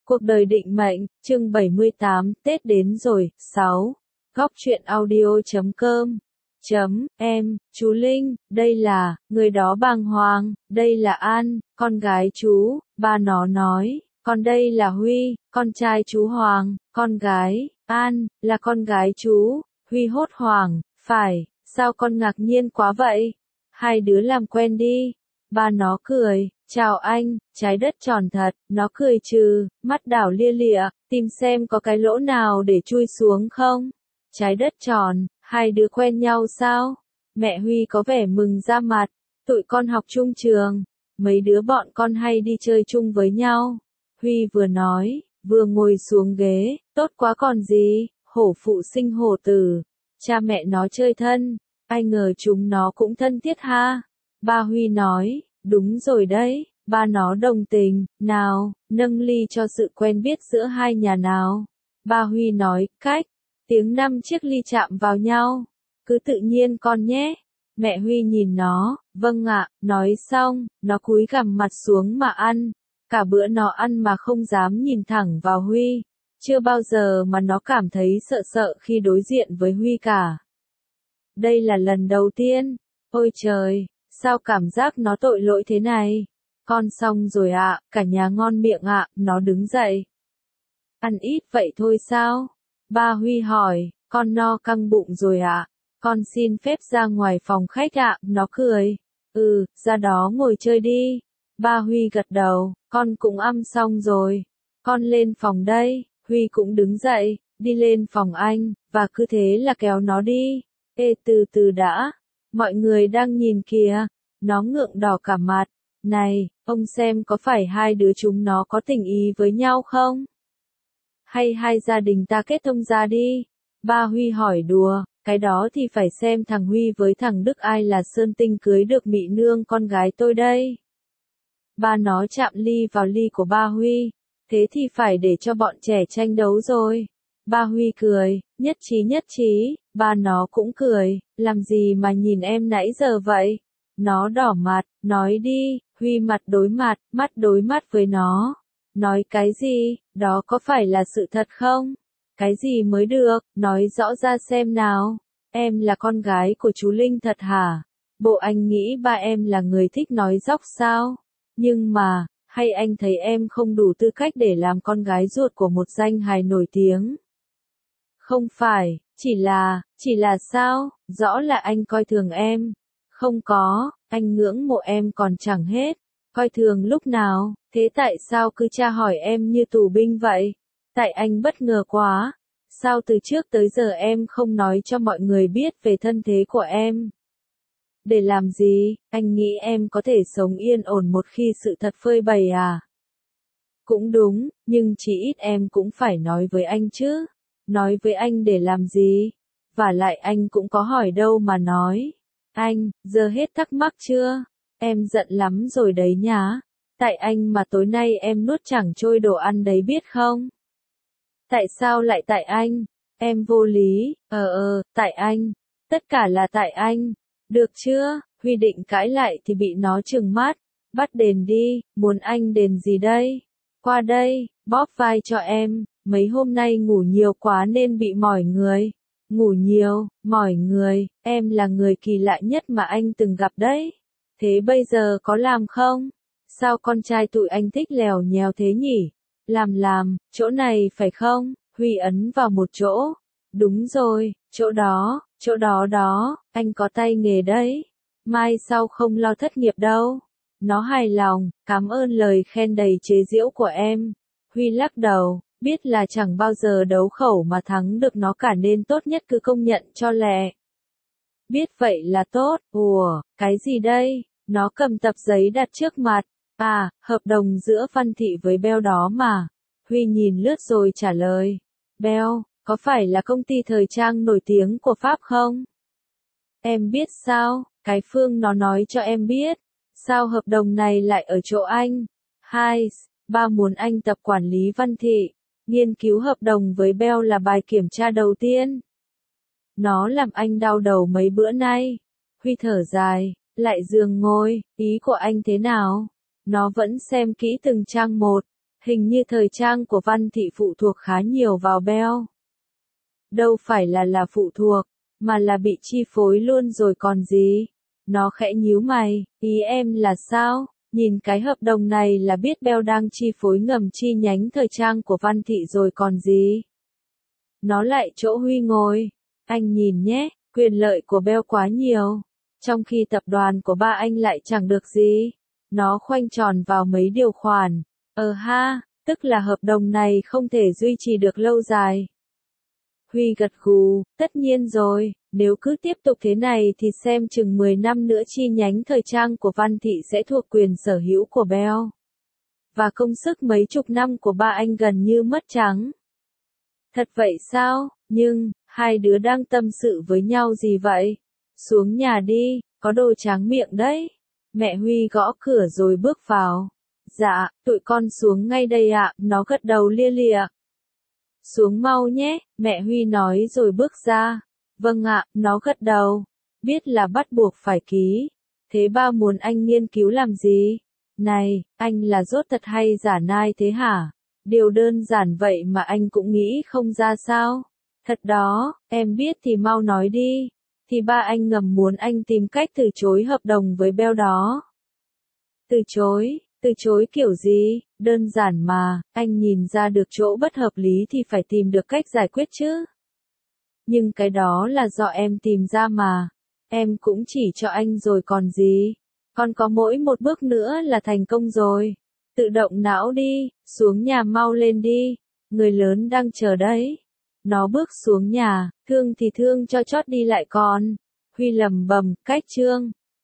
Cuộc đời định mệnh, chương 78, Tết đến rồi, 6. Góc truyện audio.com Em, chú Linh, đây là, người đó bàng hoàng, đây là An, con gái chú, ba nó nói, còn đây là Huy, con trai chú Hoàng, con gái, An, là con gái chú, Huy hốt hoảng, phải, sao con ngạc nhiên quá vậy? Hai đứa làm quen đi. Ba nó cười, chào anh, trái đất tròn thật, nó cười trừ, mắt đảo lia lịa, tìm xem có cái lỗ nào để chui xuống không. Trái đất tròn, hai đứa quen nhau sao? Mẹ Huy có vẻ mừng ra mặt, tụi con học chung trường, mấy đứa bọn con hay đi chơi chung với nhau. Huy vừa nói, vừa ngồi xuống ghế, tốt quá còn gì, hổ phụ sinh hổ tử, cha mẹ nó chơi thân, ai ngờ chúng nó cũng thân thiết ha. Ba Huy nói, đúng rồi đấy, ba nó đồng tình, nào, nâng ly cho sự quen biết giữa hai nhà nào. Ba Huy nói, cách, tiếng 5 chiếc ly chạm vào nhau, cứ tự nhiên con nhé. Mẹ Huy nhìn nó, vâng ạ, nói xong, nó cúi gằm mặt xuống mà ăn. Cả bữa nó ăn mà không dám nhìn thẳng vào Huy. Chưa bao giờ mà nó cảm thấy sợ sợ khi đối diện với Huy cả. Đây là lần đầu tiên. Ôi trời, sao cảm giác nó tội lỗi thế này? Con xong rồi ạ, cả nhà ngon miệng ạ, nó đứng dậy. Ăn ít vậy thôi sao? Ba Huy hỏi, con no căng bụng rồi ạ. Con xin phép ra ngoài phòng khách ạ, nó cười. Ra đó ngồi chơi đi. Ba Huy gật đầu, con cũng ăn xong rồi. Con lên phòng đây. Huy cũng đứng dậy, đi lên phòng anh, và cứ thế là kéo nó đi. Ê từ từ đã, mọi người đang nhìn kìa. Nó ngượng đỏ cả mặt. Này, ông xem có phải hai đứa chúng nó có tình ý với nhau không? Hay hai gia đình ta kết thông ra đi? Ba Huy hỏi đùa, cái đó thì phải xem thằng Huy với thằng Đức ai là sơn tinh cưới được mị nương con gái tôi đây. Ba nó chạm ly vào ly của ba Huy, thế thì phải để cho bọn trẻ tranh đấu rồi. Ba Huy cười, nhất trí, ba nó cũng cười, làm gì mà nhìn em nãy giờ vậy? Nó đỏ mặt, nói đi. Huy mặt đối mắt với nó. Nói cái gì, đó có phải là sự thật không? Cái gì mới được, nói rõ ra xem nào. Em là con gái của chú Linh thật hả? Bộ anh nghĩ ba em là người thích nói dóc sao? Nhưng mà, hay anh thấy em không đủ tư cách để làm con gái ruột của một danh hài nổi tiếng? Không phải, chỉ là sao? Rõ là anh coi thường em. Không có, anh ngưỡng mộ em còn chẳng hết. Coi thường lúc nào, thế tại sao cứ tra hỏi em như tù binh vậy? Tại anh bất ngờ quá. Sao từ trước tới giờ em không nói cho mọi người biết về thân thế của em? Để làm gì, anh nghĩ em có thể sống yên ổn một khi sự thật phơi bày à? Cũng đúng, nhưng chỉ ít em cũng phải nói với anh chứ. Nói với anh để làm gì? Vả lại anh cũng có hỏi đâu mà nói. Anh, giờ hết thắc mắc chưa? Em giận lắm rồi đấy nhá. Tại anh mà tối nay em nuốt chẳng trôi đồ ăn đấy biết không? Tại sao lại tại anh? Em vô lý. Tại anh. Tất cả là tại anh. Được chưa? Huy định cãi lại thì bị nó trừng mắt. Bắt đền đi, muốn anh đền gì đây? Qua đây, bóp vai cho em. Mấy hôm nay ngủ nhiều quá nên bị mỏi người. Ngủ nhiều, mỏi người, em là người kỳ lạ nhất mà anh từng gặp đấy. Thế bây giờ có làm không? Sao con trai tụi anh thích lèo nhèo thế nhỉ? Làm, chỗ này phải không? Huy ấn vào một chỗ. Đúng rồi, chỗ đó đó, anh có tay nghề đấy. Mai sau không lo thất nghiệp đâu. Nó hài lòng, cảm ơn lời khen đầy chế giễu của em. Huy lắc đầu, biết là chẳng bao giờ đấu khẩu mà thắng được nó cả nên tốt nhất cứ công nhận cho lẹ. Biết vậy là tốt. Cái gì đây? Nó cầm tập giấy đặt trước mặt. À, hợp đồng giữa Văn Thị với Bell đó mà. Huy nhìn lướt rồi trả lời. Bell, có phải là công ty thời trang nổi tiếng của Pháp không? Em biết sao? Cái Phương nó nói cho em biết. Sao hợp đồng này lại ở chỗ anh? Ba muốn anh tập quản lý Văn Thị. Nghiên cứu hợp đồng với Bell là bài kiểm tra đầu tiên. Nó làm anh đau đầu mấy bữa nay. Huy thở dài, lại giường ngồi, ý của anh thế nào? Nó vẫn xem kỹ từng trang một. Hình như thời trang của Văn Thị phụ thuộc khá nhiều vào Bell. Đâu phải là phụ thuộc, mà là bị chi phối luôn rồi còn gì. Nó khẽ nhíu mày, ý em là sao? Nhìn cái hợp đồng này là biết Bell đang chi phối ngầm chi nhánh thời trang của Văn Thị rồi còn gì. Nó lại chỗ Huy ngồi. Anh nhìn nhé, quyền lợi của Bell quá nhiều. Trong khi tập đoàn của ba anh lại chẳng được gì. Nó khoanh tròn vào mấy điều khoản. Ha, tức là hợp đồng này không thể duy trì được lâu dài. Huy gật gù, tất nhiên rồi, nếu cứ tiếp tục thế này thì xem chừng 10 năm nữa chi nhánh thời trang của Văn Thị sẽ thuộc quyền sở hữu của Bell. Và công sức mấy chục năm của ba anh gần như mất trắng. Thật vậy sao? Nhưng, hai đứa đang tâm sự với nhau gì vậy? Xuống nhà đi, có đồ tráng miệng đấy. Mẹ Huy gõ cửa rồi bước vào. Dạ, tụi con xuống ngay đây ạ, nó gật đầu lia lịa. Xuống mau nhé, mẹ Huy nói rồi bước ra. Vâng ạ, nó gật đầu. Biết là bắt buộc phải ký. Thế ba muốn anh nghiên cứu làm gì? Này, anh là dốt thật hay giả nai thế hả? Điều đơn giản vậy mà anh cũng nghĩ không ra sao? Thật đó, em biết thì mau nói đi. Thì ba anh ngầm muốn anh tìm cách từ chối hợp đồng với Bell đó. Từ chối kiểu gì? Đơn giản mà, anh nhìn ra được chỗ bất hợp lý thì phải tìm được cách giải quyết chứ. Nhưng cái đó là do em tìm ra mà. Em cũng chỉ cho anh rồi còn gì. Còn có mỗi một bước nữa là thành công rồi. Tự động não đi, xuống nhà mau lên đi. Người lớn đang chờ đấy. Nó bước xuống nhà, thương thì thương cho chót đi lại con. Huy lầm bầm, cách Trương.